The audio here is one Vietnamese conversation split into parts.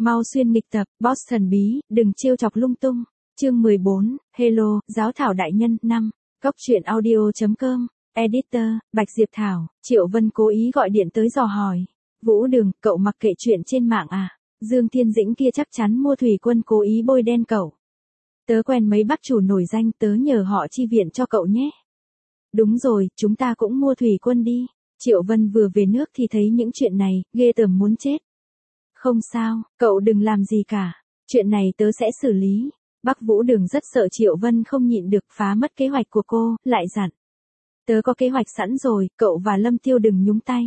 Mau xuyên nghịch tập, boss thần bí, đừng trêu chọc lung tung. Chương 14, Hello, giáo thảo đại nhân, 5. Cốc truyện audio.com, Editor, Bạch Diệp Thảo, Triệu Vân cố ý gọi điện tới dò hỏi. Vũ Đường, cậu mặc kệ chuyện trên mạng à? Dương Thiên Dĩnh kia chắc chắn mua thủy quân cố ý bôi đen cậu. Tớ quen mấy bác chủ nổi danh, tớ nhờ họ chi viện cho cậu nhé. Đúng rồi, chúng ta cũng mua thủy quân đi. Triệu Vân vừa về nước thì thấy những chuyện này, ghê tởm muốn chết. Không sao, cậu đừng làm gì cả. Chuyện này tớ sẽ xử lý. Bắc Vũ Đường rất sợ Triệu Vân không nhịn được phá mất kế hoạch của cô, lại dặn. Tớ có kế hoạch sẵn rồi, cậu và Lâm Tiêu đừng nhúng tay.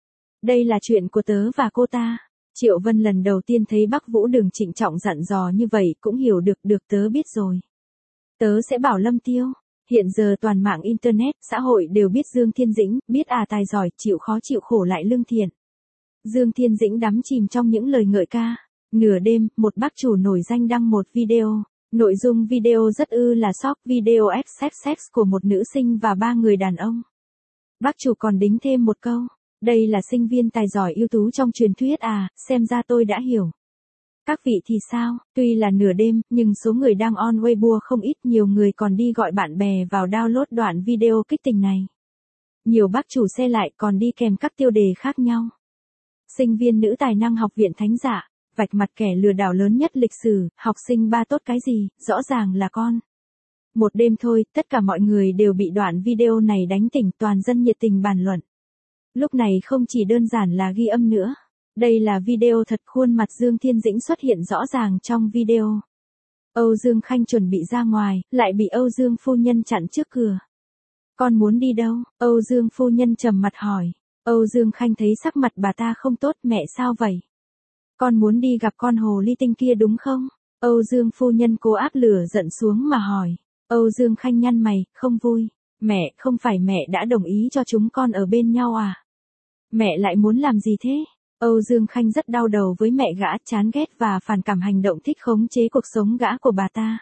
Đây là chuyện của tớ và cô ta. Triệu Vân lần đầu tiên thấy Bắc Vũ Đường trịnh trọng dặn dò như vậy cũng hiểu được tớ biết rồi. Tớ sẽ bảo Lâm Tiêu. Hiện giờ toàn mạng Internet, xã hội đều biết Dương Thiên Dĩnh, biết tài giỏi, chịu khó chịu khổ lại lương thiện. Dương Thiên Dĩnh đắm chìm trong những lời ngợi ca. Nửa đêm, một bác chủ nổi danh đăng một video. Nội dung video rất là sốc, video sex của một nữ sinh và 3 người đàn ông. Bác chủ còn đính thêm một câu. Đây là sinh viên tài giỏi ưu tú trong truyền thuyết à, xem ra tôi đã hiểu. Các vị thì sao, tuy là nửa đêm, nhưng số người đang on Weibo không ít, nhiều người còn đi gọi bạn bè vào download đoạn video kích tình này. Nhiều bác chủ xe lại còn đi kèm các tiêu đề khác nhau. Sinh viên nữ tài năng học viện Thánh Dạ, vạch mặt kẻ lừa đảo lớn nhất lịch sử, học sinh ba tốt cái gì, rõ ràng là con. Một đêm thôi, tất cả mọi người đều bị đoạn video này đánh tỉnh, toàn dân nhiệt tình bàn luận. Lúc này không chỉ đơn giản là ghi âm nữa. Đây là video thật, khuôn mặt Dương Thiên Dĩnh xuất hiện rõ ràng trong video. Âu Dương Khanh chuẩn bị ra ngoài, lại bị Âu Dương phu nhân chặn trước cửa. Con muốn đi đâu? Âu Dương phu nhân trầm mặt hỏi. Âu Dương Khanh thấy sắc mặt bà ta không tốt, mẹ sao vậy? Con muốn đi gặp con hồ ly tinh kia đúng không? Âu Dương phu nhân cố áp lửa giận xuống mà hỏi. Âu Dương Khanh nhăn mày, không vui. Mẹ, không phải mẹ đã đồng ý cho chúng con ở bên nhau à? Mẹ lại muốn làm gì thế? Âu Dương Khanh rất đau đầu với mẹ gã, chán ghét và phản cảm hành động thích khống chế cuộc sống gã của bà ta.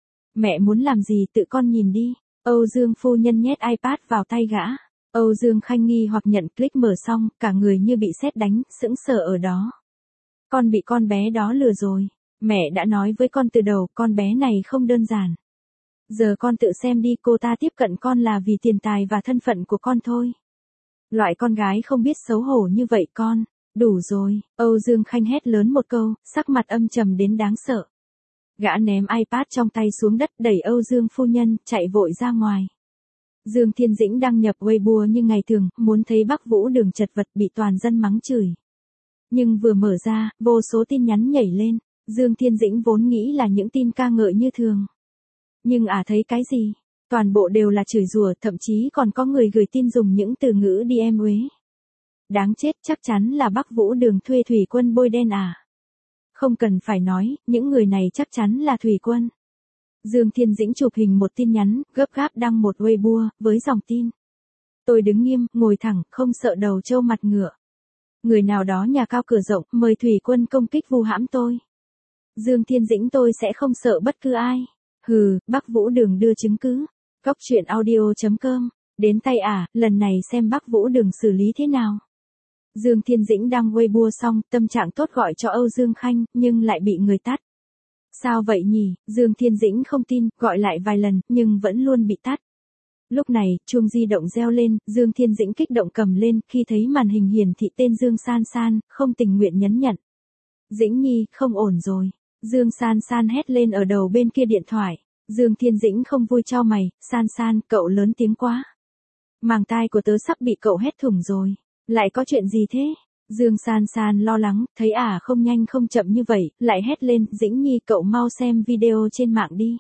Mẹ muốn làm gì tự con nhìn đi. Âu Dương phu nhân nhét iPad vào tay gã. Âu Dương Khanh nghi hoặc nhận, click mở xong, cả người như bị sét đánh, sững sờ ở đó. Con bị con bé đó lừa rồi. Mẹ đã nói với con từ đầu, con bé này không đơn giản. Giờ con tự xem đi, cô ta tiếp cận con là vì tiền tài và thân phận của con thôi. Loại con gái không biết xấu hổ như vậy con. Đủ rồi, Âu Dương Khanh hét lớn một câu, sắc mặt âm trầm đến đáng sợ. Gã ném iPad trong tay xuống đất, đẩy Âu Dương phu nhân, chạy vội ra ngoài. Dương Thiên Dĩnh đăng nhập Weibo như ngày thường, muốn thấy Bắc Vũ Đường chật vật bị toàn dân mắng chửi. Nhưng vừa mở ra, vô số tin nhắn nhảy lên, Dương Thiên Dĩnh vốn nghĩ là những tin ca ngợi như thường. Nhưng thấy cái gì? Toàn bộ đều là chửi rủa, thậm chí còn có người gửi tin dùng những từ ngữ DM uế. Đáng chết, chắc chắn là Bắc Vũ Đường thuê thủy quân bôi đen à? Không cần phải nói, những người này chắc chắn là thủy quân. Dương Thiên Dĩnh chụp hình một tin nhắn, gấp gáp đăng một Weibo, với dòng tin. Tôi đứng nghiêm, ngồi thẳng, không sợ đầu trâu mặt ngựa. Người nào đó nhà cao cửa rộng, mời thủy quân công kích vu hãm tôi. Dương Thiên Dĩnh tôi sẽ không sợ bất cứ ai. Hừ, Bắc Vũ Đường đưa chứng cứ. Cốc truyện audio.com, đến tay lần này xem Bắc Vũ Đường xử lý thế nào. Dương Thiên Dĩnh đăng Weibo xong, tâm trạng tốt gọi cho Âu Dương Khanh, nhưng lại bị người tắt. Sao vậy nhỉ? Dương Thiên Dĩnh không tin, gọi lại vài lần, nhưng vẫn luôn bị tắt. Lúc này, chuông di động reo lên, Dương Thiên Dĩnh kích động cầm lên, khi thấy màn hình hiển thị tên Dương San San, không tình nguyện nhấn nhận. Dĩnh Nhi, không ổn rồi. Dương San San hét lên ở đầu bên kia điện thoại. Dương Thiên Dĩnh không vui chau mày, San San, cậu lớn tiếng quá. Màng tai của tớ sắp bị cậu hét thủng rồi. Lại có chuyện gì thế? Dương San San lo lắng, thấy không nhanh không chậm như vậy, lại hét lên, Dĩnh Nhi cậu mau xem video trên mạng đi.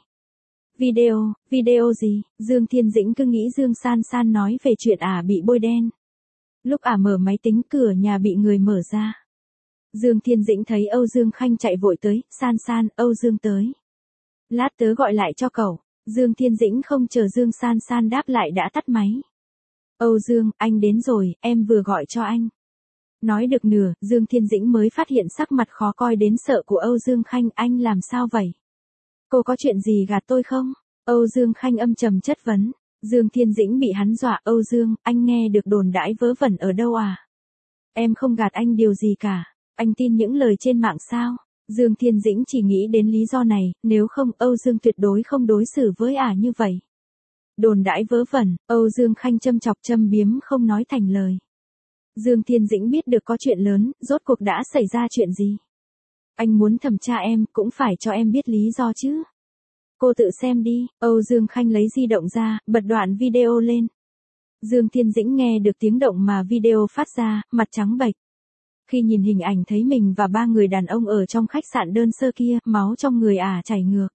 Video gì? Dương Thiên Dĩnh cứ nghĩ Dương San San nói về chuyện bị bôi đen. Lúc mở máy tính, cửa nhà bị người mở ra. Dương Thiên Dĩnh thấy Âu Dương Khanh chạy vội tới, San San, Âu Dương tới. Lát tớ gọi lại cho cậu. Dương Thiên Dĩnh không chờ Dương San San đáp lại đã tắt máy. Âu Dương, anh đến rồi, em vừa gọi cho anh. Nói được nửa, Dương Thiên Dĩnh mới phát hiện sắc mặt khó coi đến sợ của Âu Dương Khanh, anh làm sao vậy? Cô có chuyện gì gạt tôi không? Âu Dương Khanh âm trầm chất vấn. Dương Thiên Dĩnh bị hắn dọa, Âu Dương, anh nghe được đồn đãi vớ vẩn ở đâu à? Em không gạt anh điều gì cả, anh tin những lời trên mạng sao? Dương Thiên Dĩnh chỉ nghĩ đến lý do này, nếu không Âu Dương tuyệt đối không đối xử với như vậy. Đồn đãi vớ vẩn, Âu Dương Khanh châm chọc châm biếm không nói thành lời. Dương Thiên Dĩnh biết được có chuyện lớn, rốt cuộc đã xảy ra chuyện gì. Anh muốn thẩm tra em, cũng phải cho em biết lý do chứ. Cô tự xem đi, Âu Dương Khanh lấy di động ra, bật đoạn video lên. Dương Thiên Dĩnh nghe được tiếng động mà video phát ra, mặt trắng bệch. Khi nhìn hình ảnh thấy mình và 3 người đàn ông ở trong khách sạn đơn sơ kia, máu trong người chảy ngược.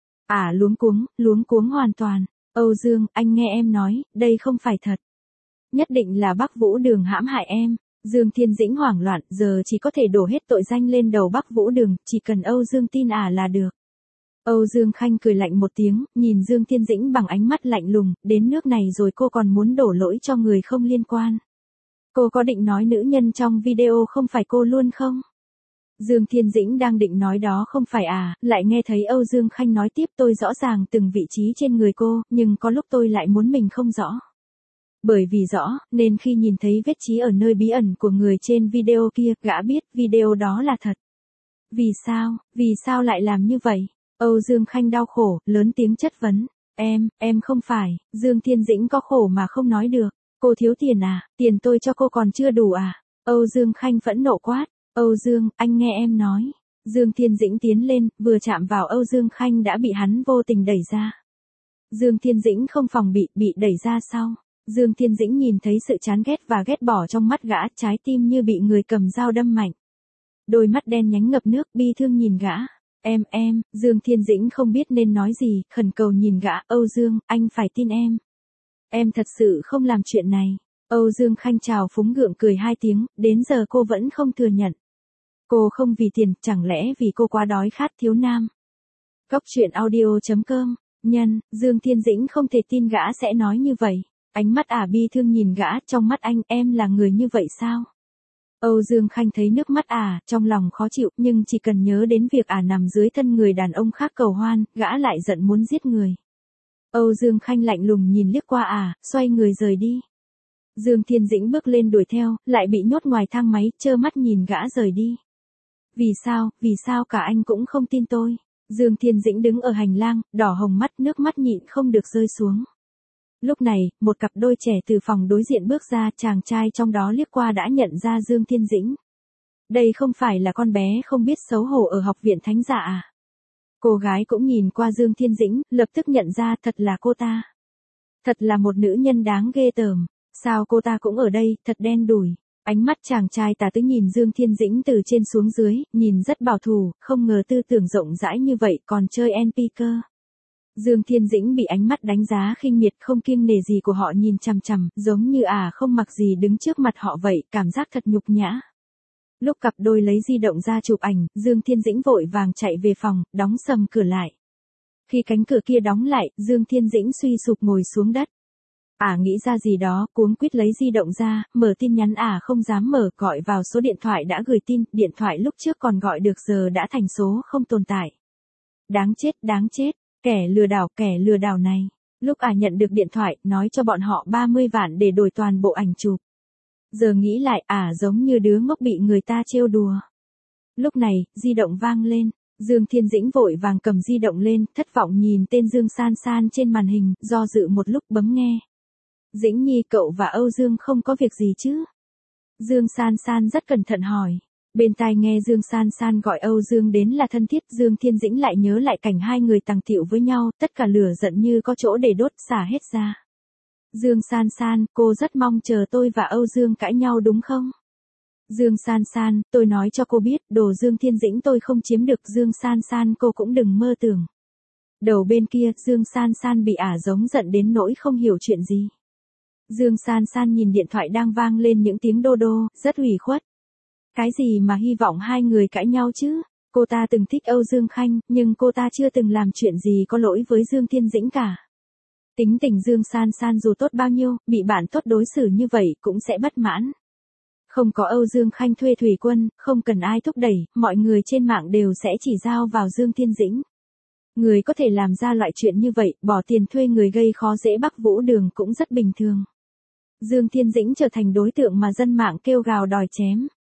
Luống cuống hoàn toàn. Âu Dương, anh nghe em nói, đây không phải thật. Nhất định là Bắc Vũ Đường hãm hại em. Dương Thiên Dĩnh hoảng loạn, giờ chỉ có thể đổ hết tội danh lên đầu Bắc Vũ Đường, chỉ cần Âu Dương tin là được. Âu Dương Khanh cười lạnh một tiếng, nhìn Dương Thiên Dĩnh bằng ánh mắt lạnh lùng, đến nước này rồi cô còn muốn đổ lỗi cho người không liên quan. Cô có định nói nữ nhân trong video không phải cô luôn không? Dương Thiên Dĩnh đang định nói đó không phải lại nghe thấy Âu Dương Khanh nói tiếp, tôi rõ ràng từng vị trí trên người cô, nhưng có lúc tôi lại muốn mình không rõ. Bởi vì rõ, nên khi nhìn thấy vết chí ở nơi bí ẩn của người trên video kia, gã biết video đó là thật. Vì sao lại làm như vậy? Âu Dương Khanh đau khổ, lớn tiếng chất vấn. Em không phải, Dương Thiên Dĩnh có khổ mà không nói được. Cô thiếu tiền tiền tôi cho cô còn chưa đủ Âu Dương Khanh phẫn nộ quát. Âu Dương, anh nghe em nói. Dương Thiên Dĩnh tiến lên, vừa chạm vào Âu Dương Khanh đã bị hắn vô tình đẩy ra. Dương Thiên Dĩnh không phòng bị đẩy ra sau. Dương Thiên Dĩnh nhìn thấy sự chán ghét và ghét bỏ trong mắt gã, trái tim như bị người cầm dao đâm mạnh. Đôi mắt đen nhánh ngập nước, bi thương nhìn gã. Em, Dương Thiên Dĩnh không biết nên nói gì, khẩn cầu nhìn gã. Âu Dương, anh phải tin em. Em thật sự không làm chuyện này. Âu Dương Khanh trào phúng gượng cười 2 tiếng, đến giờ cô vẫn không thừa nhận. Cô không vì tiền, chẳng lẽ vì cô quá đói khát thiếu nam. Cóc truyện audio.com. Nhân, Dương Thiên Dĩnh không thể tin gã sẽ nói như vậy. Ánh mắt bi thương nhìn gã, trong mắt anh, em là người như vậy sao? Âu Dương Khanh thấy nước mắt trong lòng khó chịu, nhưng chỉ cần nhớ đến việc nằm dưới thân người đàn ông khác cầu hoan, gã lại giận muốn giết người. Âu Dương Khanh lạnh lùng nhìn liếc qua xoay người rời đi. Dương Thiên Dĩnh bước lên đuổi theo, lại bị nhốt ngoài thang máy, trơ mắt nhìn gã rời đi. Vì sao cả anh cũng không tin tôi? Dương Thiên Dĩnh đứng ở hành lang, đỏ hồng mắt, nước mắt nhịn không được rơi xuống. Lúc này, một cặp đôi trẻ từ phòng đối diện bước ra, chàng trai trong đó liếc qua đã nhận ra Dương Thiên Dĩnh. Đây không phải là con bé không biết xấu hổ ở học viện Thánh Giả Cô gái cũng nhìn qua Dương Thiên Dĩnh, lập tức nhận ra thật là cô ta. Thật là một nữ nhân đáng ghê tởm. Sao cô ta cũng ở đây, thật đen đủi. Ánh mắt chàng trai tà tứ nhìn Dương Thiên Dĩnh từ trên xuống dưới, nhìn rất bảo thủ, không ngờ tư tưởng rộng rãi như vậy còn chơi NP cơ. Dương Thiên Dĩnh bị ánh mắt đánh giá khinh miệt không kiêng nể gì của họ nhìn chằm chằm, giống như không mặc gì đứng trước mặt họ vậy, cảm giác thật nhục nhã. Lúc cặp đôi lấy di động ra chụp ảnh, Dương Thiên Dĩnh vội vàng chạy về phòng, đóng sầm cửa lại. Khi cánh cửa kia đóng lại, Dương Thiên Dĩnh suy sụp ngồi xuống đất. Nghĩ ra gì đó, cuống quýt lấy di động ra, mở tin nhắn không dám mở, gọi vào số điện thoại đã gửi tin, điện thoại lúc trước còn gọi được giờ đã thành số không tồn tại. Đáng chết, kẻ lừa đảo này. Lúc nhận được điện thoại, nói cho bọn họ 30 vạn để đổi toàn bộ ảnh chụp. Giờ nghĩ lại, giống như đứa ngốc bị người ta trêu đùa. Lúc này, di động vang lên. Dương Thiên Dĩnh vội vàng cầm di động lên, thất vọng nhìn tên Dương San San trên màn hình, do dự một lúc bấm nghe. Dĩnh Nhi, cậu và Âu Dương không có việc gì chứ? Dương San San rất cẩn thận hỏi. Bên tai nghe Dương San San gọi Âu Dương đến là thân thiết, Dương Thiên Dĩnh lại nhớ lại cảnh hai người tàng tiệu với nhau, tất cả lửa giận như có chỗ để đốt, xả hết ra. Dương San San, cô rất mong chờ tôi và Âu Dương cãi nhau đúng không? Dương San San, tôi nói cho cô biết, đồ Dương Thiên Dĩnh tôi không chiếm được. Dương San San, cô cũng đừng mơ tưởng. Đầu bên kia, Dương San San bị giống giận đến nỗi không hiểu chuyện gì. Dương San San nhìn điện thoại đang vang lên những tiếng đô đô, rất ủy khuất. Cái gì mà hy vọng hai người cãi nhau chứ? Cô ta từng thích Âu Dương Khanh, nhưng cô ta chưa từng làm chuyện gì có lỗi với Dương Thiên Dĩnh cả. Tính tình Dương San San dù tốt bao nhiêu, bị bạn tốt đối xử như vậy cũng sẽ bất mãn. Không có Âu Dương Khanh thuê thủy quân, không cần ai thúc đẩy, mọi người trên mạng đều sẽ chỉ giao vào Dương Thiên Dĩnh. Người có thể làm ra loại chuyện như vậy, bỏ tiền thuê người gây khó dễ Bắc Vũ Đường cũng rất bình thường. Dương Thiên Dĩnh trở thành đối tượng mà dân mạng kêu gào đòi chém.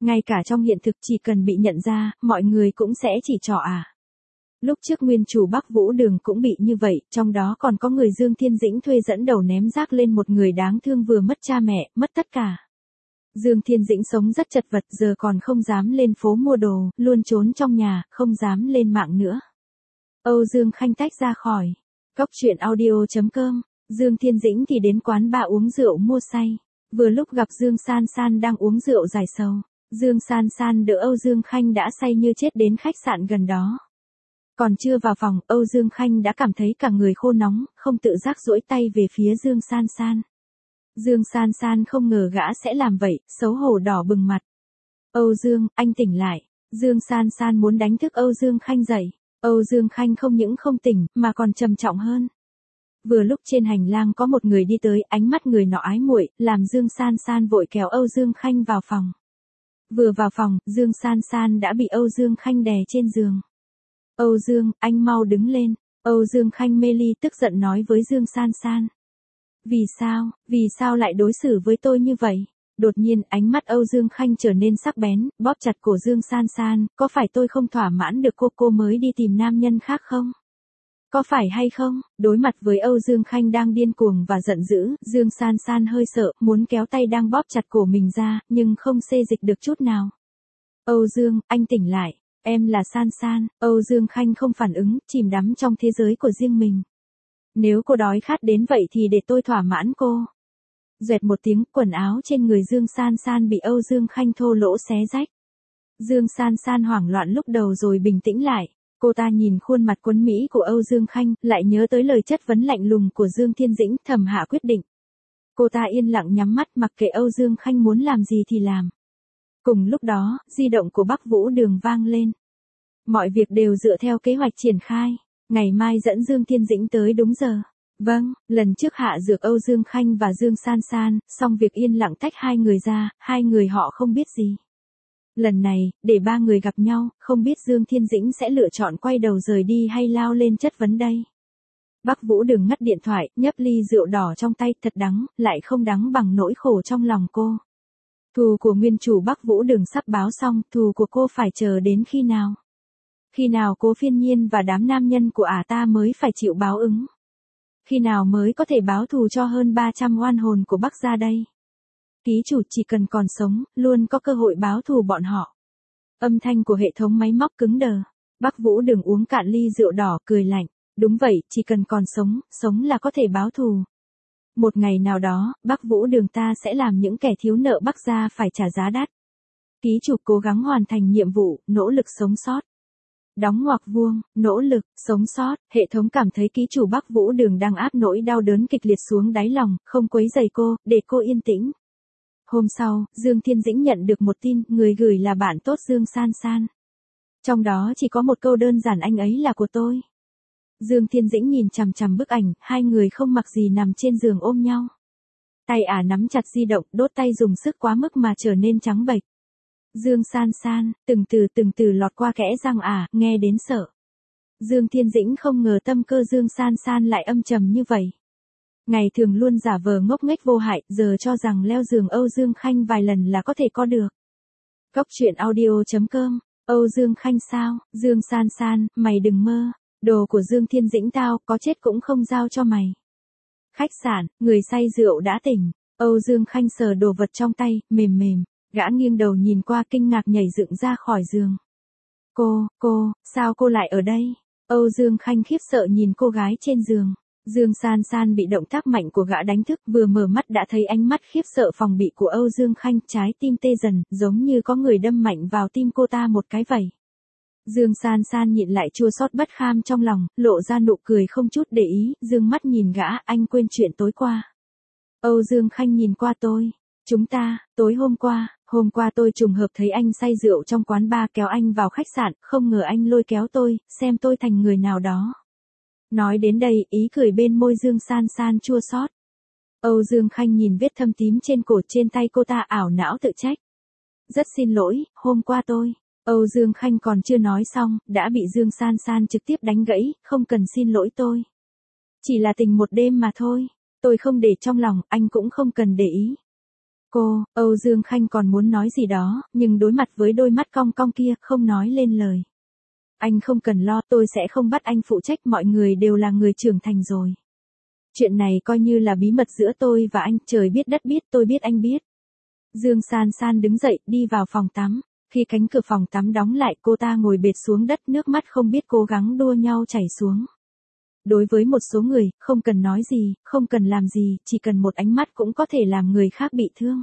Ngay cả trong hiện thực chỉ cần bị nhận ra, mọi người cũng sẽ chỉ trỏ à. Lúc trước nguyên chủ Bắc Vũ Đường cũng bị như vậy, trong đó còn có người Dương Thiên Dĩnh thuê dẫn đầu ném rác lên một người đáng thương vừa mất cha mẹ, mất tất cả. Dương Thiên Dĩnh sống rất chật vật, giờ còn không dám lên phố mua đồ, luôn trốn trong nhà, không dám lên mạng nữa. Âu Dương Khanh tách ra khỏi. Cóc truyện audio.com. Dương Thiên Dĩnh thì đến quán bar uống rượu mua say. Vừa lúc gặp Dương San San đang uống rượu giải sầu. Dương San San đỡ Âu Dương Khanh đã say như chết đến khách sạn gần đó. Còn chưa vào phòng, Âu Dương Khanh đã cảm thấy cả người khô nóng, không tự giác duỗi tay về phía Dương San San. Dương San San không ngờ gã sẽ làm vậy, xấu hổ đỏ bừng mặt. Âu Dương, anh tỉnh lại. Dương San San muốn đánh thức Âu Dương Khanh dậy. Âu Dương Khanh không những không tỉnh, mà còn trầm trọng hơn. Vừa lúc trên hành lang có một người đi tới, ánh mắt người nọ ái muội, làm Dương San San vội kéo Âu Dương Khanh vào phòng. Vừa vào phòng, Dương San San đã bị Âu Dương Khanh đè trên giường. Âu Dương, anh mau đứng lên. Âu Dương Khanh mê ly tức giận nói với Dương San San. Vì sao lại đối xử với tôi như vậy? Đột nhiên ánh mắt Âu Dương Khanh trở nên sắc bén, bóp chặt cổ Dương San San, có phải tôi không thỏa mãn được cô mới đi tìm nam nhân khác không? Có phải hay không? Đối mặt với Âu Dương Khanh đang điên cuồng và giận dữ, Dương San San hơi sợ, muốn kéo tay đang bóp chặt cổ mình ra, nhưng không xê dịch được chút nào. Âu Dương, anh tỉnh lại. Em là San San. Âu Dương Khanh không phản ứng, chìm đắm trong thế giới của riêng mình. Nếu cô đói khát đến vậy thì để tôi thỏa mãn cô. Duệt một tiếng, quần áo trên người Dương San San bị Âu Dương Khanh thô lỗ xé rách. Dương San San hoảng loạn lúc đầu rồi bình tĩnh lại. Cô ta nhìn khuôn mặt quấn mỹ của Âu Dương Khanh, lại nhớ tới lời chất vấn lạnh lùng của Dương Thiên Dĩnh, thầm hạ quyết định. Cô ta yên lặng nhắm mắt mặc kệ Âu Dương Khanh muốn làm gì thì làm. Cùng lúc đó, di động của Bắc Vũ Đường vang lên. Mọi việc đều dựa theo kế hoạch triển khai. Ngày mai dẫn Dương Thiên Dĩnh tới đúng giờ. Vâng, lần trước hạ dược Âu Dương Khanh và Dương San San, xong việc yên lặng tách hai người ra, hai người họ không biết gì. Lần này, để ba người gặp nhau, không biết Dương Thiên Dĩnh sẽ lựa chọn quay đầu rời đi hay lao lên chất vấn đây. Bắc Vũ Đường ngắt điện thoại, nhấp ly rượu đỏ trong tay, thật đắng, lại không đắng bằng nỗi khổ trong lòng cô. Thù của nguyên chủ Bắc Vũ Đường sắp báo xong, thù của cô phải chờ đến khi nào? Khi nào Cố Phiên Nhiên và đám nam nhân của ta mới phải chịu báo ứng? Khi nào mới có thể báo thù cho hơn 300 oan hồn của Bắc gia đây? Ký chủ chỉ cần còn sống, luôn có cơ hội báo thù bọn họ. Âm thanh của hệ thống máy móc cứng đờ. Bắc Vũ Đường uống cạn ly rượu đỏ, cười lạnh. Đúng vậy, chỉ cần còn sống, sống là có thể báo thù. Một ngày nào đó, Bắc Vũ Đường ta sẽ làm những kẻ thiếu nợ Bắc gia phải trả giá đắt. Ký chủ cố gắng hoàn thành nhiệm vụ, nỗ lực sống sót. Đóng ngoặc vuông, nỗ lực, sống sót, hệ thống cảm thấy ký chủ Bắc Vũ Đường đang áp nỗi đau đớn kịch liệt xuống đáy lòng, không quấy rầy cô, để cô yên tĩnh. Hôm sau, Dương Thiên Dĩnh nhận được một tin, người gửi là bạn tốt Dương San San. Trong đó chỉ có một câu đơn giản, anh ấy là của tôi. Dương Thiên Dĩnh nhìn chằm chằm bức ảnh, hai người không mặc gì nằm trên giường ôm nhau. Tay nắm chặt di động, đốt tay dùng sức quá mức mà trở nên trắng bệch. Dương San San, từng từ lọt qua kẽ răng nghe đến sợ. Dương Thiên Dĩnh không ngờ tâm cơ Dương San San lại âm trầm như vậy. Ngày thường luôn giả vờ ngốc nghếch vô hại, giờ cho rằng leo giường Âu Dương Khanh vài lần là có thể có được. Cóc truyện audio.com. Âu Dương Khanh sao? Dương San San, mày đừng mơ. Đồ của Dương Thiên Dĩnh tao, có chết cũng không giao cho mày. Khách sạn, người say rượu đã tỉnh. Âu Dương Khanh sờ đồ vật trong tay, mềm mềm. Gã nghiêng đầu nhìn qua kinh ngạc nhảy dựng ra khỏi giường. Cô, sao cô lại ở đây? Âu Dương Khanh khiếp sợ nhìn cô gái trên giường. Dương San San bị động tác mạnh của gã đánh thức, vừa mở mắt đã thấy ánh mắt khiếp sợ phòng bị của Âu Dương Khanh, trái tim tê dần, giống như có người đâm mạnh vào tim cô ta một cái vậy. Dương San San nhịn lại chua xót bất kham trong lòng, lộ ra nụ cười không chút để ý, dương mắt nhìn gã, anh quên chuyện tối qua. Âu Dương Khanh nhìn qua tôi. Tối hôm qua tôi trùng hợp thấy anh say rượu trong quán bar, kéo anh vào khách sạn, không ngờ anh lôi kéo tôi, xem tôi thành người nào đó. Nói đến đây, ý cười bên môi Dương San San chua xót. Âu Dương Khanh nhìn vết thâm tím trên cổ trên tay cô ta, ảo não tự trách. Rất xin lỗi, hôm qua tôi. Âu Dương Khanh còn chưa nói xong, đã bị Dương San San trực tiếp đánh gãy, không cần xin lỗi tôi. Chỉ là tình một đêm mà thôi. Tôi không để trong lòng, anh cũng không cần để ý. Cô, Âu Dương Khanh còn muốn nói gì đó, nhưng đối mặt với đôi mắt cong cong kia, không nói lên lời. Anh không cần lo, tôi sẽ không bắt anh phụ trách, mọi người đều là người trưởng thành rồi. Chuyện này coi như là bí mật giữa tôi và anh, trời biết đất biết, tôi biết anh biết. Dương San San đứng dậy, đi vào phòng tắm. Khi cánh cửa phòng tắm đóng lại, cô ta ngồi bệt xuống đất, nước mắt không biết cố gắng đua nhau chảy xuống. Đối với một số người, không cần nói gì, không cần làm gì, chỉ cần một ánh mắt cũng có thể làm người khác bị thương.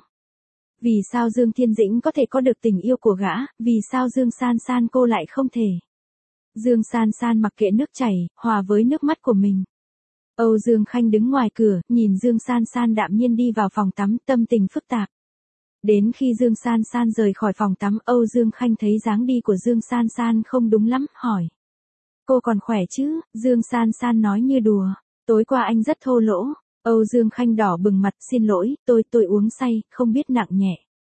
Vì sao Dương Thiên Dĩnh có thể có được tình yêu của gã, vì sao Dương San San cô lại không thể? Dương San San mặc kệ nước chảy, hòa với nước mắt của mình. Âu Dương Khanh đứng ngoài cửa, nhìn Dương San San đạm nhiên đi vào phòng tắm, tâm tình phức tạp. Đến khi Dương San San rời khỏi phòng tắm, Âu Dương Khanh thấy dáng đi của Dương San San không đúng lắm, hỏi. Cô còn khỏe chứ? Dương San San nói như đùa. Tối qua anh rất thô lỗ. Âu Dương Khanh đỏ bừng mặt, xin lỗi, tôi uống say, không biết nặng nhẹ.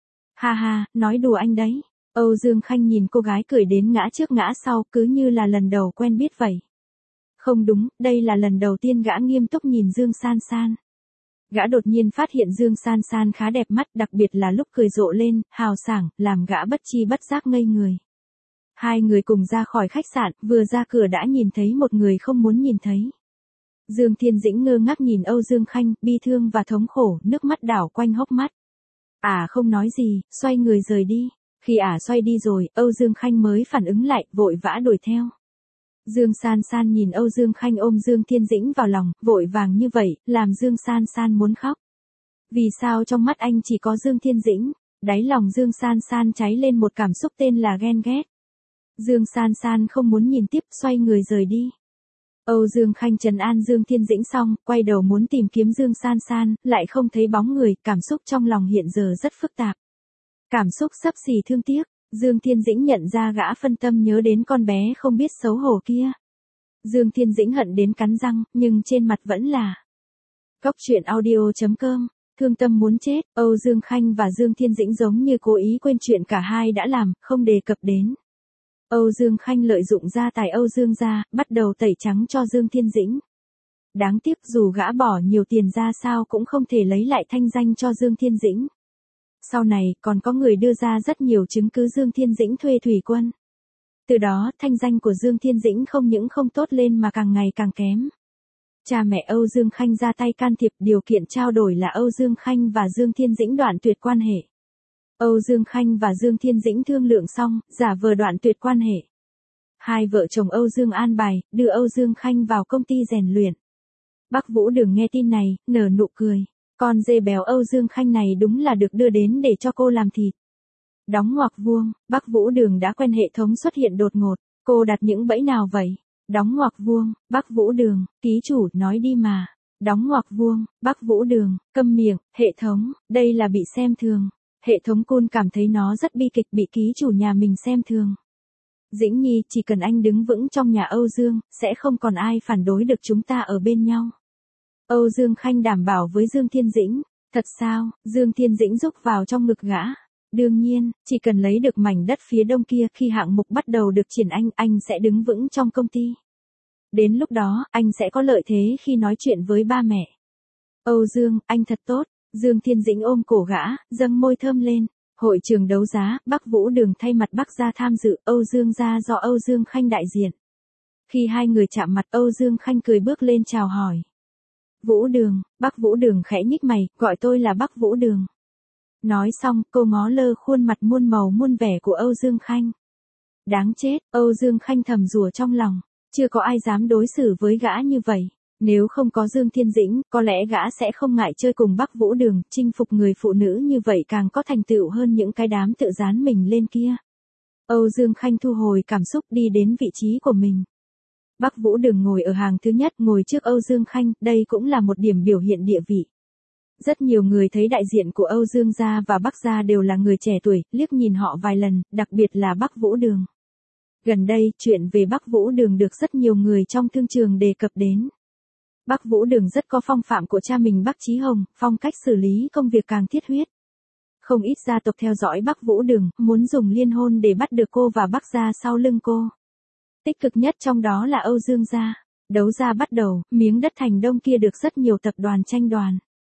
Ha ha, nói đùa anh đấy. Âu Dương Khanh nhìn cô gái cười đến ngã trước ngã sau, cứ như là lần đầu quen biết vậy. Không đúng, đây là lần đầu tiên gã nghiêm túc nhìn Dương San San. Gã đột nhiên phát hiện Dương San San khá đẹp mắt, đặc biệt là lúc cười rộ lên, hào sảng, làm gã bất chi bất giác ngây người. Hai người cùng ra khỏi khách sạn, vừa ra cửa đã nhìn thấy một người không muốn nhìn thấy. Dương Thiên Dĩnh ngơ ngác nhìn Âu Dương Khanh, bi thương và thống khổ, nước mắt đảo quanh hốc mắt. Không nói gì, xoay người rời đi. Khi xoay đi rồi, Âu Dương Khanh mới phản ứng lại, vội vã đuổi theo. Dương San San nhìn Âu Dương Khanh ôm Dương Thiên Dĩnh vào lòng, vội vàng như vậy, làm Dương San San muốn khóc. Vì sao trong mắt anh chỉ có Dương Thiên Dĩnh? Đáy lòng Dương San San cháy lên một cảm xúc tên là ghen ghét. Dương San San không muốn nhìn tiếp, xoay người rời đi. Âu Dương Khanh trấn an Dương Thiên Dĩnh xong, quay đầu muốn tìm kiếm Dương San San, lại không thấy bóng người, cảm xúc trong lòng hiện giờ rất phức tạp. Cảm xúc xấp xì thương tiếc, Dương Thiên Dĩnh nhận ra gã phân tâm nhớ đến con bé không biết xấu hổ kia. Dương Thiên Dĩnh hận đến cắn răng, nhưng trên mặt vẫn là. Cóc truyện audio.com, thương tâm muốn chết, Âu Dương Khanh và Dương Thiên Dĩnh giống như cố ý quên chuyện cả hai đã làm, không đề cập đến. Âu Dương Khanh lợi dụng gia tài Âu Dương gia, bắt đầu tẩy trắng cho Dương Thiên Dĩnh. Đáng tiếc dù gã bỏ nhiều tiền ra sao cũng không thể lấy lại thanh danh cho Dương Thiên Dĩnh. Sau này, còn có người đưa ra rất nhiều chứng cứ Dương Thiên Dĩnh thuê thủy quân. Từ đó, thanh danh của Dương Thiên Dĩnh không những không tốt lên mà càng ngày càng kém. Cha mẹ Âu Dương Khanh ra tay can thiệp, điều kiện trao đổi là Âu Dương Khanh và Dương Thiên Dĩnh đoạn tuyệt quan hệ. Âu Dương Khanh và Dương Thiên Dĩnh thương lượng xong, giả vờ đoạn tuyệt quan hệ. Hai vợ chồng Âu Dương an bài, đưa Âu Dương Khanh vào công ty rèn luyện. Bắc Vũ Đường nghe tin này, nở nụ cười. Con dê béo Âu Dương Khanh này đúng là được đưa đến để cho cô làm thịt. Đóng ngoặc vuông, Bắc Vũ Đường đã quen hệ thống xuất hiện đột ngột. Cô đặt những bẫy nào vậy? Đóng ngoặc vuông, Bắc Vũ Đường, ký chủ, nói đi mà. Đóng ngoặc vuông, Bắc Vũ Đường, câm miệng, hệ thống, đây là bị xem thường. Hệ thống cun cảm thấy nó rất bi kịch, bị ký chủ nhà mình xem thường. Dĩnh Nhi, chỉ cần anh đứng vững trong nhà Âu Dương, sẽ không còn ai phản đối được chúng ta ở bên nhau. Âu Dương Khanh đảm bảo với Dương Thiên Dĩnh. Thật sao? Dương Thiên Dĩnh rúc vào trong ngực gã. Đương nhiên, chỉ cần lấy được mảnh đất phía đông kia, khi hạng mục bắt đầu được triển anh sẽ đứng vững trong công ty. Đến lúc đó, anh sẽ có lợi thế khi nói chuyện với ba mẹ. Âu Dương, anh thật tốt. Dương Thiên Dĩnh ôm cổ gã, dâng môi thơm lên. Hội trường đấu giá, Bắc Vũ Đường thay mặt Bắc gia tham dự, Âu Dương gia do Âu Dương Khanh đại diện. Khi hai người chạm mặt, Âu Dương Khanh cười bước lên chào hỏi. Vũ Đường, Bắc Vũ Đường khẽ nhích mày, gọi tôi là Bắc Vũ Đường. Nói xong, cô ngó lơ khuôn mặt muôn màu muôn vẻ của Âu Dương Khanh. Đáng chết, Âu Dương Khanh thầm rủa trong lòng, chưa có ai dám đối xử với gã như vậy. Nếu không có Dương Thiên Dĩnh, có lẽ gã sẽ không ngại chơi cùng Bắc Vũ Đường, chinh phục người phụ nữ như vậy càng có thành tựu hơn những cái đám tự dán mình lên kia. Âu Dương Khanh thu hồi cảm xúc đi đến vị trí của mình. Bắc Vũ Đường ngồi ở hàng thứ nhất, ngồi trước Âu Dương Khanh, đây cũng là một điểm biểu hiện địa vị. Rất nhiều người thấy đại diện của Âu Dương gia và Bắc gia đều là người trẻ tuổi, liếc nhìn họ vài lần, đặc biệt là Bắc Vũ Đường. Gần đây, chuyện về Bắc Vũ Đường được rất nhiều người trong thương trường đề cập đến. Bắc Vũ Đường rất có phong phạm của cha mình Bắc Chí Hồng, phong cách xử lý công việc càng thiết huyết. Không ít gia tộc theo dõi Bắc Vũ Đường, muốn dùng liên hôn để bắt được cô và Bắc gia sau lưng cô. Tích cực nhất trong đó là Âu Dương gia. Đấu giá bắt đầu, miếng đất Thành Đông kia được rất nhiều tập đoàn tranh đoạt.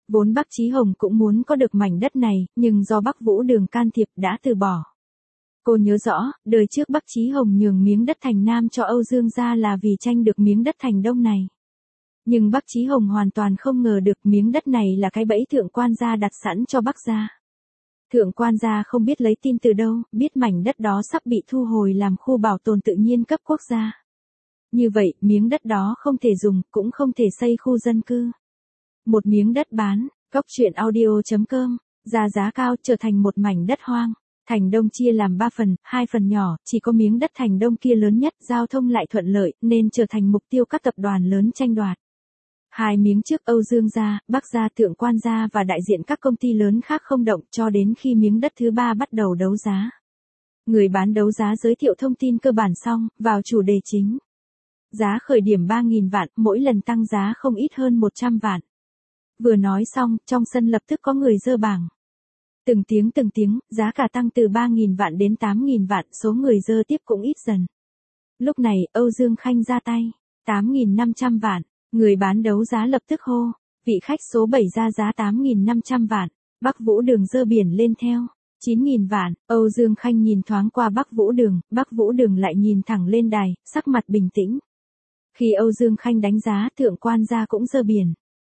Vốn Bắc Chí Hồng cũng muốn có được mảnh đất này, nhưng do Bắc Vũ Đường can thiệp đã từ bỏ. Cô nhớ rõ, đời trước Bắc Chí Hồng nhường miếng đất thành Nam cho Âu Dương gia là vì tranh được miếng đất thành Đông này. Nhưng Bắc Chí Hồng hoàn toàn không ngờ được miếng đất này là cái bẫy Thượng Quan gia đặt sẵn cho Bắc gia. Thượng Quan gia không biết lấy tin từ đâu, biết mảnh đất đó sắp bị thu hồi làm khu bảo tồn tự nhiên cấp quốc gia. Như vậy, miếng đất đó không thể dùng, cũng không thể xây khu dân cư. Một miếng đất bán, cóc truyện audio.com, ra giá cao trở thành một mảnh đất hoang. Thành Đông chia làm 3 phần, 2 phần nhỏ, chỉ có miếng đất Thành Đông kia lớn nhất, giao thông lại thuận lợi, nên trở thành mục tiêu các tập đoàn lớn tranh đoạt. Hai miếng trước Âu Dương gia, Bắc gia, Thượng Quan gia và đại diện các công ty lớn khác không động cho đến khi miếng đất thứ 3 bắt đầu đấu giá. Người bán đấu giá giới thiệu thông tin cơ bản xong, vào chủ đề chính. Giá khởi điểm 3.000 vạn, mỗi lần tăng giá không ít hơn 100 vạn. Vừa nói xong, trong sân lập tức có người giơ bảng. Từng tiếng, giá cả tăng từ 3.000 vạn đến 8.000 vạn, số người giơ tiếp cũng ít dần. Lúc này, Âu Dương Khanh ra tay, 8.500 vạn, người bán đấu giá lập tức hô, vị khách số 7 ra giá 8.500 vạn, Bắc Vũ Đường giơ biển lên theo, 9.000 vạn, Âu Dương Khanh nhìn thoáng qua Bắc Vũ Đường lại nhìn thẳng lên đài, sắc mặt bình tĩnh. Khi Âu Dương Khanh đánh giá, Thượng Quan gia cũng giơ biển.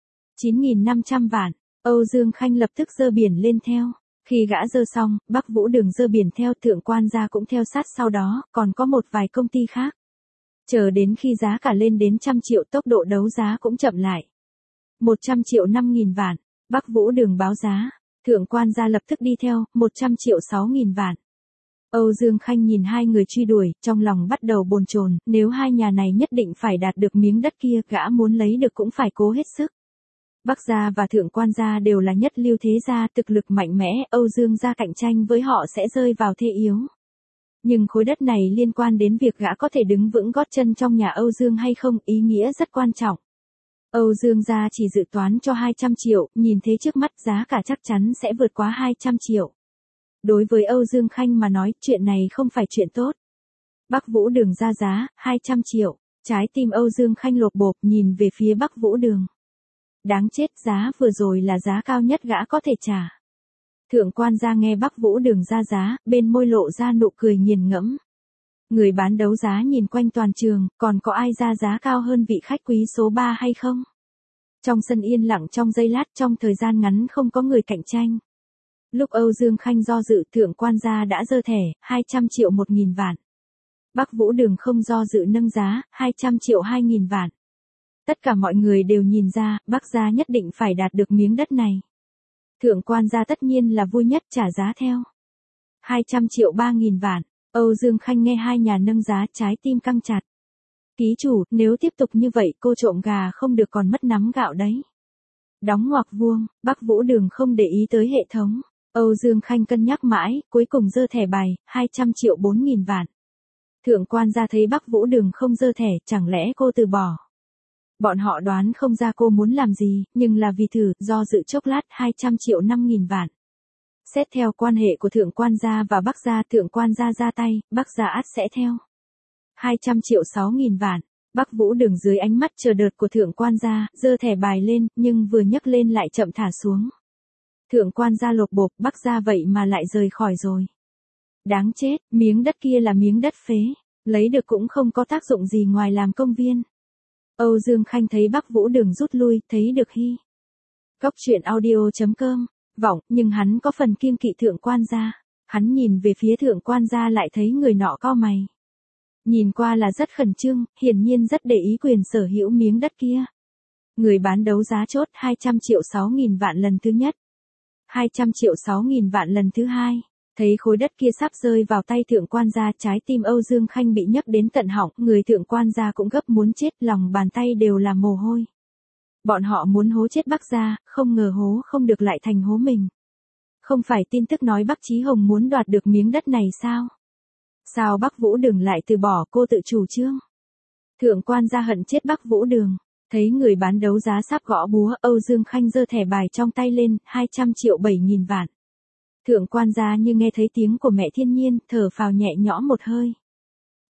9.500 vạn, Âu Dương Khanh lập tức giơ biển lên theo. Khi gã giơ xong, Bắc Vũ Đường giơ biển theo, Thượng Quan gia cũng theo sát sau đó, còn có một vài công ty khác. Chờ đến khi giá cả lên đến 100 triệu, tốc độ đấu giá cũng chậm lại. 100 triệu 5.000 vạn, Bắc Vũ Đường báo giá, Thượng Quan gia lập tức đi theo, 100 triệu 6.000 vạn. Âu Dương Khanh nhìn hai người truy đuổi, trong lòng bắt đầu bồn chồn, nếu hai nhà này nhất định phải đạt được miếng đất kia, gã muốn lấy được cũng phải cố hết sức. Bắc gia và Thượng Quan gia đều là nhất lưu thế gia, thực lực mạnh mẽ, Âu Dương gia cạnh tranh với họ sẽ rơi vào thế yếu. Nhưng khối đất này liên quan đến việc gã có thể đứng vững gót chân trong nhà Âu Dương hay không, ý nghĩa rất quan trọng. Âu Dương gia chỉ dự toán cho 200 triệu, nhìn thế trước mắt giá cả chắc chắn sẽ vượt quá 200 triệu. Đối với Âu Dương Khanh mà nói, chuyện này không phải chuyện tốt. Bắc Vũ Đường ra giá, 200 triệu, trái tim Âu Dương Khanh lột bột nhìn về phía Bắc Vũ Đường. Đáng chết, giá vừa rồi là giá cao nhất gã có thể trả. Thượng Quan gia nghe Bắc Vũ Đường ra giá, bên môi lộ ra nụ cười nghiền ngẫm. Người bán đấu giá nhìn quanh toàn trường, còn có ai ra giá cao hơn vị khách quý số 3 hay không? Trong sân yên lặng trong giây lát, trong thời gian ngắn không có người cạnh tranh. Lúc Âu Dương Khanh do dự, Thượng Quan gia đã giơ thẻ, 200 triệu 1.000 vạn. Bắc Vũ Đường không do dự nâng giá, 200 triệu 2.000 vạn. Tất cả mọi người đều nhìn ra, Bắc gia nhất định phải đạt được miếng đất này. Thượng Quan gia tất nhiên là vui nhất, trả giá theo. 200 triệu 3.000 vạn, Âu Dương Khanh nghe hai nhà nâng giá, trái tim căng chặt. Ký chủ, nếu tiếp tục như vậy cô trộm gà không được còn mất nắm gạo đấy. Đóng ngoặc vuông, Bắc Vũ Đường không để ý tới hệ thống. Âu Dương Khanh cân nhắc mãi, cuối cùng giơ thẻ bài, 200 triệu 4.000 vạn. Thượng Quan gia thấy Bắc Vũ Đường không giơ thẻ, chẳng lẽ cô từ bỏ. Bọn họ đoán không ra cô muốn làm gì, nhưng là vì thử, do dự chốc lát, 200 triệu 5.000 vạn. Xét theo quan hệ của Thượng Quan gia và Bắc gia, Thượng Quan gia ra tay, Bắc gia ắt sẽ theo. 200 triệu 6.000 vạn, Bắc Vũ Đường dưới ánh mắt chờ đợi của Thượng Quan gia, giơ thẻ bài lên, nhưng vừa nhấc lên lại chậm thả xuống. Thượng Quan gia lột bột, Bắc gia vậy mà lại rời khỏi rồi. Đáng chết, miếng đất kia là miếng đất phế, lấy được cũng không có tác dụng gì ngoài làm công viên. Âu Dương Khanh thấy Bắc Vũ Đường rút lui, thấy được hy. Cóc truyện audio.com, vọng, nhưng hắn có phần kiêng kỵ Thượng Quan gia. Hắn nhìn về phía Thượng Quan gia lại thấy người nọ cau mày. Nhìn qua là rất khẩn trương, hiển nhiên rất để ý quyền sở hữu miếng đất kia. Người bán đấu giá chốt 200 triệu 6.000 vạn lần thứ nhất. 200 triệu 6.000 vạn lần thứ hai. Thấy khối đất kia sắp rơi vào tay Thượng Quan gia, trái tim Âu Dương Khanh bị nhấc đến tận họng, người Thượng Quan gia cũng gấp muốn chết, lòng bàn tay đều là mồ hôi. Bọn họ muốn hố chết Bắc gia, không ngờ hố không được lại thành hố mình. Không phải tin tức nói Bắc Chí Hồng muốn đoạt được miếng đất này sao? Sao Bắc Vũ Đường lại từ bỏ, cô tự chủ trương? Thượng Quan gia hận chết Bắc Vũ Đường. Thấy người bán đấu giá sắp gõ búa, Âu Dương Khanh giơ thẻ bài trong tay lên, 200 triệu 7.000 vạn. Thượng Quan gia như nghe thấy tiếng của mẹ thiên nhiên, thở phào nhẹ nhõm một hơi.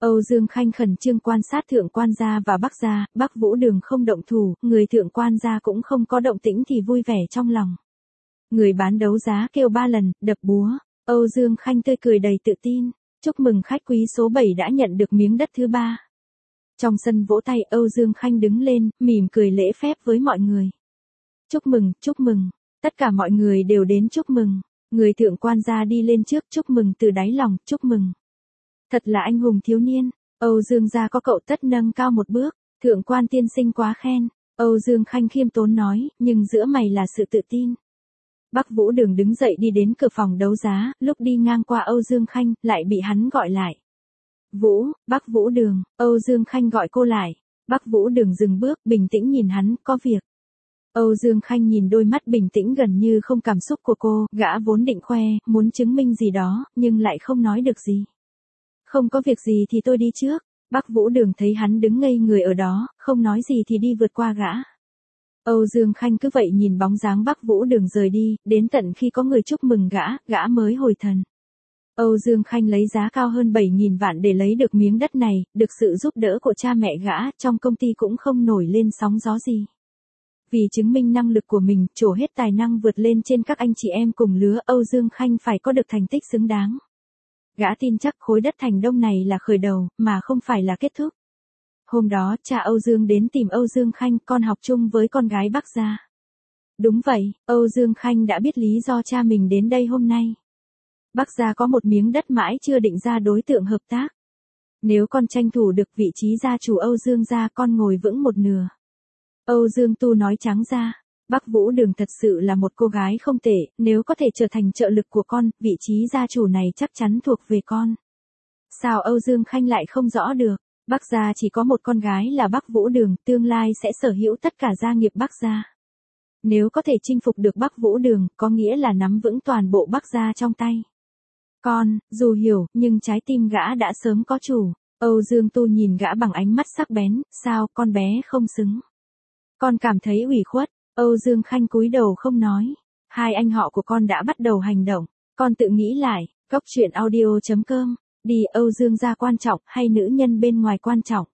Âu Dương Khanh khẩn trương quan sát thượng quan gia và Bắc gia, Bắc Vũ Đường không động thủ, người thượng quan gia cũng không có động tĩnh thì vui vẻ trong lòng. Người bán đấu giá kêu 3 lần, đập búa. Âu Dương Khanh tươi cười đầy tự tin. Chúc mừng khách quý số 7 đã nhận được miếng đất thứ 3. Trong sân vỗ tay, Âu Dương Khanh đứng lên, mỉm cười lễ phép với mọi người. Chúc mừng, chúc mừng. Tất cả mọi người đều đến chúc mừng. Người thượng quan gia đi lên trước chúc mừng từ đáy lòng, chúc mừng. Thật là anh hùng thiếu niên. Âu Dương gia có cậu tất nâng cao một bước. Thượng quan tiên sinh quá khen. Âu Dương Khanh khiêm tốn nói, nhưng giữa mày là sự tự tin. Bắc Vũ Đường đứng dậy đi đến cửa phòng đấu giá, lúc đi ngang qua Âu Dương Khanh, lại bị hắn gọi lại. Vũ, Bắc Vũ Đường, Âu Dương Khanh gọi cô lại. Bắc Vũ Đường dừng bước, bình tĩnh nhìn hắn, có việc. Âu Dương Khanh nhìn đôi mắt bình tĩnh gần như không cảm xúc của cô, gã vốn định khoe, muốn chứng minh gì đó, nhưng lại không nói được gì. Không có việc gì thì tôi đi trước. Bắc Vũ Đường thấy hắn đứng ngây người ở đó, không nói gì thì đi vượt qua gã. Âu Dương Khanh cứ vậy nhìn bóng dáng Bắc Vũ Đường rời đi, đến tận khi có người chúc mừng gã mới hồi thần. Âu Dương Khanh lấy giá cao hơn 7.000 vạn để lấy được miếng đất này, được sự giúp đỡ của cha mẹ gã, trong công ty cũng không nổi lên sóng gió gì. Vì chứng minh năng lực của mình, trổ hết tài năng vượt lên trên các anh chị em cùng lứa, Âu Dương Khanh phải có được thành tích xứng đáng. Gã tin chắc khối đất Thành Đông này là khởi đầu, mà không phải là kết thúc. Hôm đó, cha Âu Dương đến tìm Âu Dương Khanh, con học chung với con gái Bắc gia. Đúng vậy, Âu Dương Khanh đã biết lý do cha mình đến đây hôm nay. Bắc gia có một miếng đất mãi chưa định ra đối tượng hợp tác. Nếu con tranh thủ được vị trí gia chủ Âu Dương gia, con ngồi vững một nửa. Âu Dương Tu nói trắng ra, Bắc Vũ Đường thật sự là một cô gái không tệ, nếu có thể trở thành trợ lực của con, vị trí gia chủ này chắc chắn thuộc về con. Sao Âu Dương Khanh lại không rõ được? Bắc gia chỉ có một con gái là Bắc Vũ Đường, tương lai sẽ sở hữu tất cả gia nghiệp Bắc gia. Nếu có thể chinh phục được Bắc Vũ Đường, có nghĩa là nắm vững toàn bộ Bắc gia trong tay. Con, dù hiểu, nhưng trái tim gã đã sớm có chủ. Âu Dương Tu nhìn gã bằng ánh mắt sắc bén, sao, con bé không xứng. Con cảm thấy ủy khuất. Âu Dương Khanh cúi đầu không nói. Hai anh họ của con đã bắt đầu hành động. Con tự nghĩ lại, Cốc Truyện Audio.com. Đi, Âu Dương gia quan trọng hay nữ nhân bên ngoài quan trọng?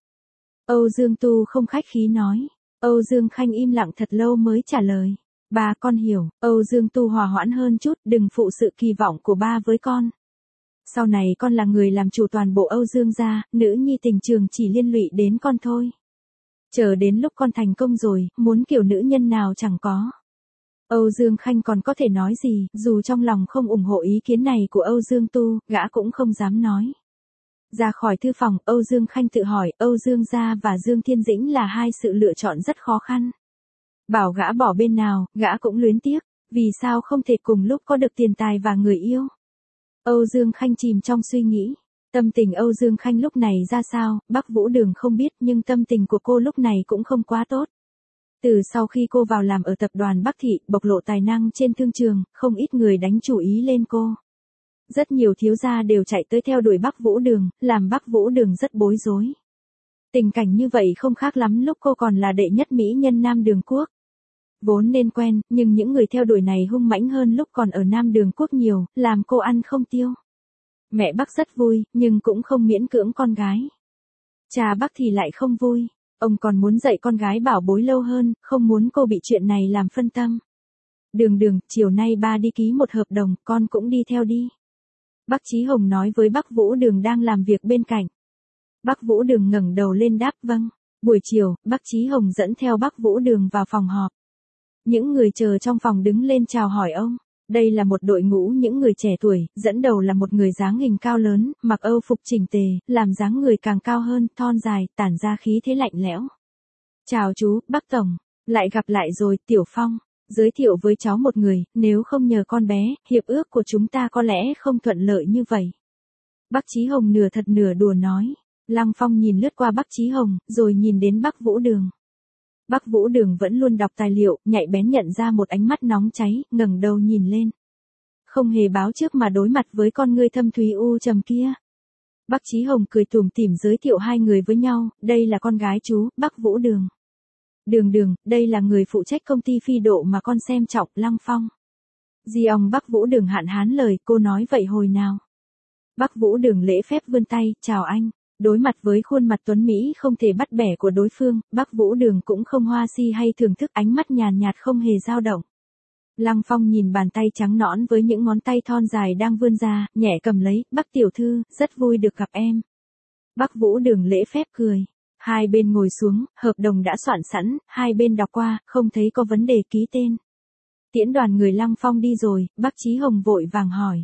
Âu Dương Tu không khách khí nói. Âu Dương Khanh im lặng thật lâu mới trả lời. Ba, con hiểu. Âu Dương Tu hòa hoãn hơn chút, đừng phụ sự kỳ vọng của ba với con. Sau này con là người làm chủ toàn bộ Âu Dương gia, nữ nhi tình trường chỉ liên lụy đến con thôi. Chờ đến lúc con thành công rồi, muốn kiểu nữ nhân nào chẳng có. Âu Dương Khanh còn có thể nói gì, dù trong lòng không ủng hộ ý kiến này của Âu Dương Tu, gã cũng không dám nói. Ra khỏi thư phòng, Âu Dương Khanh tự hỏi, Âu Dương gia và Dương Thiên Dĩnh là hai sự lựa chọn rất khó khăn. Bảo gã bỏ bên nào, gã cũng luyến tiếc, vì sao không thể cùng lúc có được tiền tài và người yêu. Âu Dương Khanh chìm trong suy nghĩ. Tâm tình Âu Dương Khanh lúc này ra sao, Bắc Vũ Đường không biết, nhưng tâm tình của cô lúc này cũng không quá tốt. Từ sau khi cô vào làm ở tập đoàn Bắc Thị, bộc lộ tài năng trên thương trường, không ít người đánh chủ ý lên cô. Rất nhiều thiếu gia đều chạy tới theo đuổi Bắc Vũ Đường, làm Bắc Vũ Đường rất bối rối. Tình cảnh như vậy không khác lắm lúc cô còn là đệ nhất mỹ nhân Nam Đường Quốc. Vốn nên quen, nhưng những người theo đuổi này hung mãnh hơn lúc còn ở Nam Đường Quốc nhiều, làm cô ăn không tiêu. Mẹ Bắc rất vui, nhưng cũng không miễn cưỡng con gái. Cha Bắc thì lại không vui. Ông còn muốn dạy con gái bảo bối lâu hơn, không muốn cô bị chuyện này làm phân tâm. Đường, chiều nay ba đi ký một hợp đồng, con cũng đi theo đi. Bắc Chí Hồng nói với Bắc Vũ Đường đang làm việc bên cạnh. Bắc Vũ Đường ngẩng đầu lên đáp vâng. Buổi chiều, Bắc Chí Hồng dẫn theo Bắc Vũ Đường vào phòng họp. Những người chờ trong phòng đứng lên chào hỏi ông. Đây là một đội ngũ những người trẻ tuổi, dẫn đầu là một người dáng hình cao lớn, mặc âu phục chỉnh tề, làm dáng người càng cao hơn, thon dài, tản ra khí thế lạnh lẽo. Chào chú, Bắc Tổng, lại gặp lại rồi, Tiểu Phong. Giới thiệu với cháu một người, nếu không nhờ con bé, hiệp ước của chúng ta có lẽ không thuận lợi như vậy. Bắc Chí Hồng nửa thật nửa đùa nói. Lăng Phong nhìn lướt qua Bắc Chí Hồng, rồi nhìn đến Bắc Vũ Đường. Bắc Vũ Đường vẫn luôn đọc tài liệu, nhạy bén nhận ra một ánh mắt nóng cháy, ngẩng đầu nhìn lên. Không hề báo trước mà đối mặt với con ngươi thâm thúy u trầm kia. Bắc Chí Hồng cười tủm tỉm giới thiệu hai người với nhau, đây là con gái chú, Bắc Vũ Đường. Đường, đây là người phụ trách công ty phi độ mà con xem trọng, Lăng Phong. Di ông Bắc Vũ Đường hạn hán lời, cô nói vậy hồi nào. Bắc Vũ Đường lễ phép vươn tay, chào anh. Đối mặt với khuôn mặt tuấn Mỹ không thể bắt bẻ của đối phương, Bắc Vũ Đường cũng không hoa si hay thưởng thức, ánh mắt nhàn nhạt không hề dao động. Lăng Phong nhìn bàn tay trắng nõn với những ngón tay thon dài đang vươn ra, nhẹ cầm lấy, Bắc tiểu thư, rất vui được gặp em. Bắc Vũ Đường lễ phép cười. Hai bên ngồi xuống, hợp đồng đã soạn sẵn, hai bên đọc qua, không thấy có vấn đề ký tên. Tiễn đoàn người Lăng Phong đi rồi, Bắc Chí Hồng vội vàng hỏi.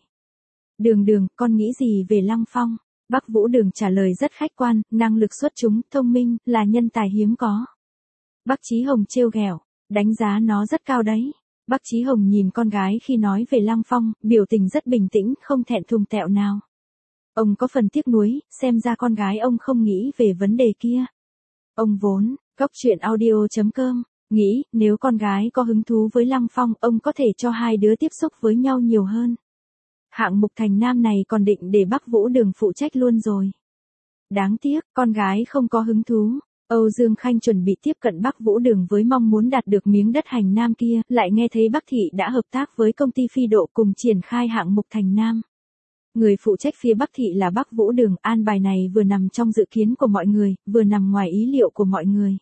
Đường, con nghĩ gì về Lăng Phong? Bắc Vũ Đường trả lời rất khách quan, năng lực xuất chúng, thông minh, là nhân tài hiếm có. Bắc Chí Hồng trêu ghẹo, đánh giá nó rất cao đấy. Bắc Chí Hồng nhìn con gái khi nói về Lăng Phong, biểu tình rất bình tĩnh, không thẹn thùng tẹo nào. Ông có phần tiếc nuối, xem ra con gái ông không nghĩ về vấn đề kia. Ông vốn, goctruyện.audio.com, nghĩ, nếu con gái có hứng thú với Lăng Phong, ông có thể cho hai đứa tiếp xúc với nhau nhiều hơn. Hạng mục Thành Nam này còn định để Bắc Vũ Đường phụ trách luôn rồi. Đáng tiếc, con gái không có hứng thú. Âu Dương Khanh chuẩn bị tiếp cận Bắc Vũ Đường với mong muốn đạt được miếng đất Hành Nam kia, lại nghe thấy Bắc Thị đã hợp tác với công ty Phi Độ cùng triển khai hạng mục Thành Nam. Người phụ trách phía Bắc Thị là Bắc Vũ Đường, an bài này vừa nằm trong dự kiến của mọi người, vừa nằm ngoài ý liệu của mọi người.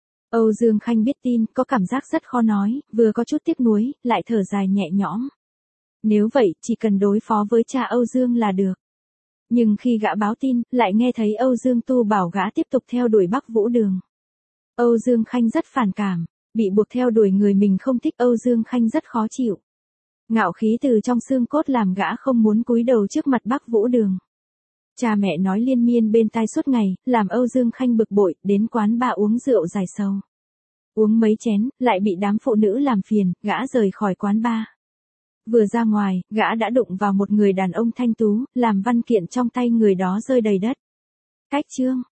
Âu Dương Khanh biết tin, có cảm giác rất khó nói, vừa có chút tiếc nuối, lại thở dài nhẹ nhõm. Nếu vậy, chỉ cần đối phó với cha Âu Dương là được. Nhưng khi gã báo tin, lại nghe thấy Âu Dương Tu bảo gã tiếp tục theo đuổi Bắc Vũ Đường. Âu Dương Khanh rất phản cảm, bị buộc theo đuổi người mình không thích, Âu Dương Khanh rất khó chịu. Ngạo khí từ trong xương cốt làm gã không muốn cúi đầu trước mặt Bắc Vũ Đường. Cha mẹ nói liên miên bên tai suốt ngày, làm Âu Dương Khanh bực bội, đến quán bar uống rượu giải sầu. Uống mấy chén, lại bị đám phụ nữ làm phiền, gã rời khỏi quán bar. Vừa ra ngoài, gã đã đụng vào một người đàn ông thanh tú, làm văn kiện trong tay người đó rơi đầy đất. Cách chương